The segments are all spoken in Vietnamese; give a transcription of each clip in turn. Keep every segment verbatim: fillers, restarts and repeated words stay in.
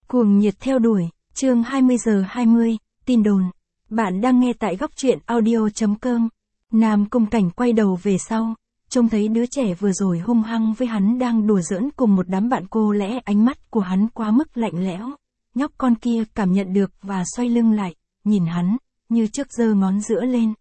Cuồng nhiệt theo đuổi, chương hai mươi giờ hai mươi, tin đồn. Bạn đang nghe tại góc truyện audio.com. Nam Cung Cảnh quay đầu về sau, trông thấy đứa trẻ vừa rồi hung hăng với hắn đang đùa giỡn cùng một đám bạn cô lẽ ánh mắt của hắn quá mức lạnh lẽo. Nhóc con kia cảm nhận được và xoay lưng lại, nhìn hắn, như trước giơ ngón giữa lên.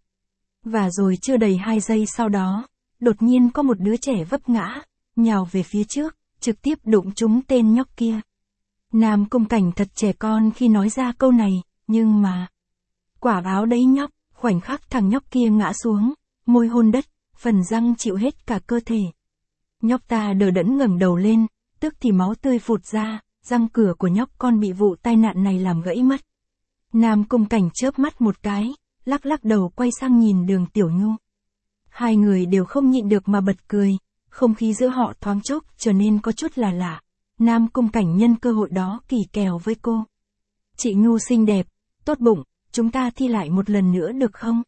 Và rồi chưa đầy hai giây sau đó, đột nhiên có một đứa trẻ vấp ngã, nhào về phía trước, trực tiếp đụng trúng tên nhóc kia. Nam Cung Cảnh thật trẻ con khi nói ra câu này, nhưng mà... Quả báo đấy nhóc, khoảnh khắc thằng nhóc kia ngã xuống, môi hôn đất, phần răng chịu hết cả cơ thể. Nhóc ta đờ đẫn ngẩng đầu lên, tức thì máu tươi phụt ra, răng cửa của nhóc con bị vụ tai nạn này làm gãy mất. Nam Cung Cảnh chớp mắt một cái, lắc lắc đầu quay sang nhìn Đường Tiểu Nhu. Hai người đều không nhịn được mà bật cười, không khí giữa họ thoáng chốc trở nên có chút là lạ. Nam Cung Cảnh nhân cơ hội đó kỳ kèo với cô. Chị Nhu xinh đẹp, tốt bụng, chúng ta thi lại một lần nữa được không?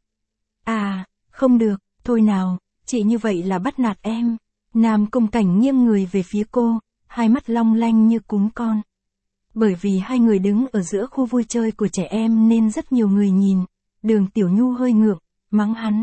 À, không được, thôi nào, chị như vậy là bắt nạt em. Nam Cung Cảnh nghiêng người về phía cô, hai mắt long lanh như cún con. Bởi vì hai người đứng ở giữa khu vui chơi của trẻ em nên rất nhiều người nhìn. Đường Tiểu Nhu hơi ngượng, mắng hắn.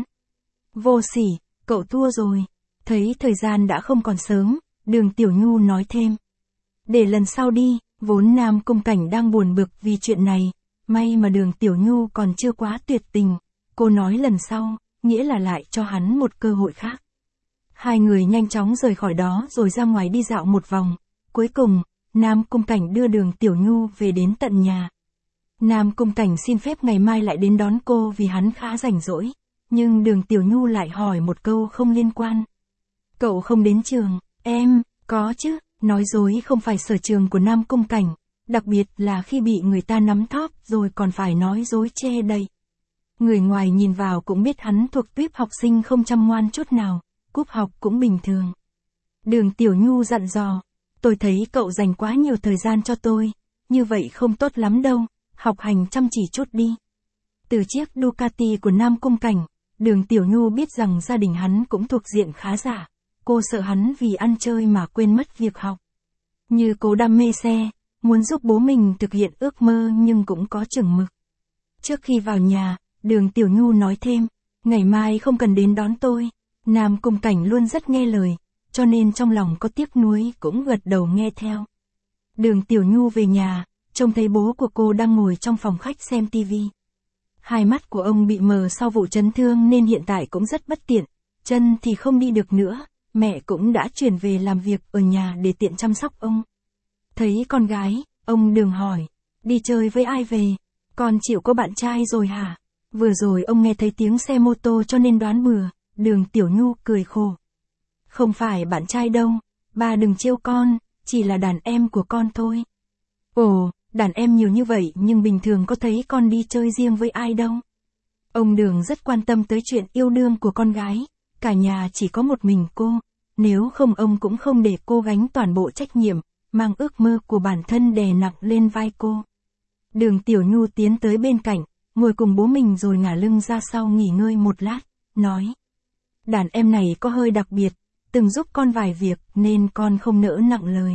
Vô sỉ, cậu thua rồi. Thấy thời gian đã không còn sớm, Đường Tiểu Nhu nói thêm. Để lần sau đi, vốn Nam Cung Cảnh đang buồn bực vì chuyện này, may mà Đường Tiểu Nhu còn chưa quá tuyệt tình, cô nói lần sau, nghĩa là lại cho hắn một cơ hội khác. Hai người nhanh chóng rời khỏi đó rồi ra ngoài đi dạo một vòng, cuối cùng, Nam Cung Cảnh đưa Đường Tiểu Nhu về đến tận nhà. Nam Cung Cảnh xin phép ngày mai lại đến đón cô vì hắn khá rảnh rỗi, nhưng Đường Tiểu Nhu lại hỏi một câu không liên quan. Cậu không đến trường, em, có chứ. Nói dối không phải sở trường của Nam Cung Cảnh, đặc biệt là khi bị người ta nắm thóp rồi còn phải nói dối che đậy. Người ngoài nhìn vào cũng biết hắn thuộc tuýp học sinh không chăm ngoan chút nào, cúp học cũng bình thường. Đường Tiểu Nhu dặn dò, tôi thấy cậu dành quá nhiều thời gian cho tôi, như vậy không tốt lắm đâu, học hành chăm chỉ chút đi. Từ chiếc Ducati của Nam Cung Cảnh, Đường Tiểu Nhu biết rằng gia đình hắn cũng thuộc diện khá giả. Cô sợ hắn vì ăn chơi mà quên mất việc học. Như cô đam mê xe, muốn giúp bố mình thực hiện ước mơ nhưng cũng có chừng mực. Trước khi vào nhà, Đường Tiểu Nhu nói thêm, ngày mai không cần đến đón tôi. Nam Cung Cảnh luôn rất nghe lời, cho nên trong lòng có tiếc nuối cũng gật đầu nghe theo. Đường Tiểu Nhu về nhà, trông thấy bố của cô đang ngồi trong phòng khách xem tivi. Hai mắt của ông bị mờ sau vụ chấn thương nên hiện tại cũng rất bất tiện, chân thì không đi được nữa. Mẹ cũng đã chuyển về làm việc ở nhà để tiện chăm sóc ông. Thấy con gái, ông Đường hỏi, đi chơi với ai về? Con chịu có bạn trai rồi hả? Vừa rồi ông nghe thấy tiếng xe mô tô cho nên đoán bừa. Đường Tiểu Nhu cười khổ. Không phải bạn trai đâu, ba đừng trêu con, chỉ là đàn em của con thôi. Ồ, đàn em nhiều như vậy nhưng bình thường có thấy con đi chơi riêng với ai đâu. Ông Đường rất quan tâm tới chuyện yêu đương của con gái. Cả nhà chỉ có một mình cô, nếu không ông cũng không để cô gánh toàn bộ trách nhiệm, mang ước mơ của bản thân đè nặng lên vai cô. Đường Tiểu Nhu tiến tới bên cạnh, ngồi cùng bố mình rồi ngả lưng ra sau nghỉ ngơi một lát, nói. Đàn em này có hơi đặc biệt, từng giúp con vài việc nên con không nỡ nặng lời.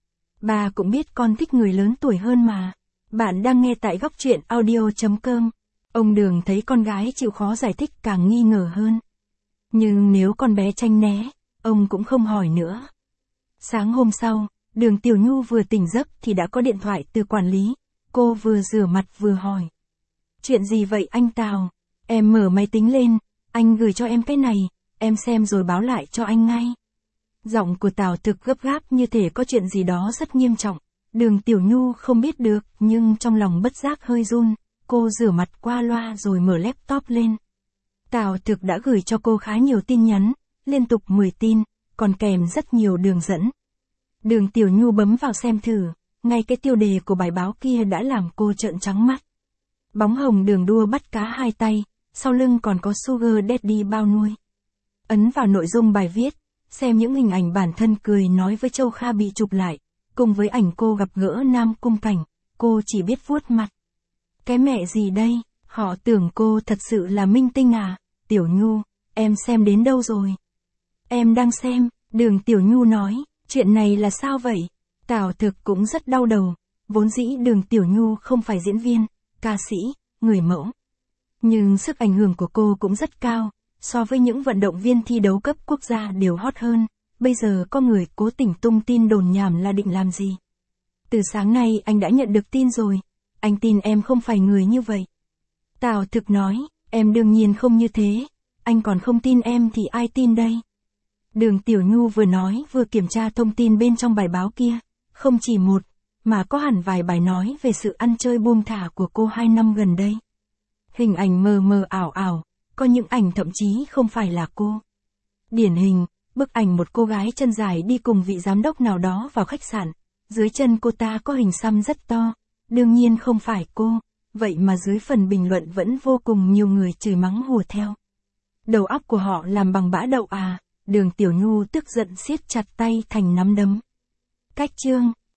Bà cũng biết con thích người lớn tuổi hơn mà. Bạn đang nghe tại góc truyện audio.com. Ông Đường thấy con gái chịu khó giải thích càng nghi ngờ hơn. Nhưng nếu con bé tranh né, ông cũng không hỏi nữa. Sáng hôm sau, Đường Tiểu Nhu vừa tỉnh giấc thì đã có điện thoại từ quản lý. Cô vừa rửa mặt vừa hỏi. Chuyện gì vậy anh Tào? Em mở máy tính lên, anh gửi cho em cái này, em xem rồi báo lại cho anh ngay. Giọng của Tào Thực gấp gáp như thể có chuyện gì đó rất nghiêm trọng. Đường Tiểu Nhu không biết được nhưng trong lòng bất giác hơi run. Cô rửa mặt qua loa rồi mở laptop lên. Tào Thực đã gửi cho cô khá nhiều tin nhắn, liên tục mười tin, còn kèm rất nhiều đường dẫn. Đường Tiểu Nhu bấm vào xem thử, ngay cái tiêu đề của bài báo kia đã làm cô trợn trắng mắt. Bóng hồng đường đua bắt cá hai tay, sau lưng còn có Sugar Daddy bao nuôi. Ấn vào nội dung bài viết, xem những hình ảnh bản thân cười nói với Châu Kha bị chụp lại, cùng với ảnh cô gặp gỡ Nam Cung Cảnh, cô chỉ biết vuốt mặt. Cái mẹ gì đây, họ tưởng cô thật sự là minh tinh à? Tiểu Nhu, em xem đến đâu rồi? Em đang xem, Đường Tiểu Nhu nói, chuyện này là sao vậy? Tào Thực cũng rất đau đầu, Vốn dĩ Đường Tiểu Nhu không phải diễn viên, ca sĩ, người mẫu. Nhưng sức ảnh hưởng của cô cũng rất cao, so với những vận động viên thi đấu cấp quốc gia đều hot hơn. Bây giờ có người cố tình tung tin đồn nhảm là định làm gì? Từ sáng nay anh đã nhận được tin rồi. Anh tin em không phải người như vậy. Tào Thực nói, em đương nhiên không như thế. Anh còn không tin em thì ai tin đây? Đường Tiểu Nhu vừa nói vừa kiểm tra thông tin bên trong bài báo kia. Không chỉ một, mà có hẳn vài bài nói về sự ăn chơi buông thả của cô hai năm gần đây. Hình ảnh mờ mờ ảo ảo, có những ảnh thậm chí không phải là cô. Điển hình, bức ảnh một cô gái chân dài đi cùng vị giám đốc nào đó vào khách sạn. Dưới chân cô ta có hình xăm rất to, đương nhiên không phải cô, vậy mà dưới phần bình luận vẫn vô cùng nhiều người chửi mắng hùa theo. Đầu óc của họ làm bằng bã đậu à? Đường Tiểu Nhu tức giận siết chặt tay thành nắm đấm. Cách chương